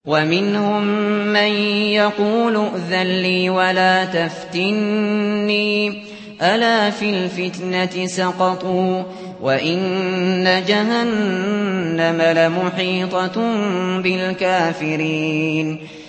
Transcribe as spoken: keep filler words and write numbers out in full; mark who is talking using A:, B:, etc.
A: وَمِنْهُم مَّن يَقُولُ ائْذَن لِّي وَلَا تَفْتِنِّي ۚ أَلَا فِي الْفِتْنَةِ سَقَطُوا ۗ وَإِنَّ جَهَنَّمَ لَمُحِيطَةٌ بِالْكَافِرِينَ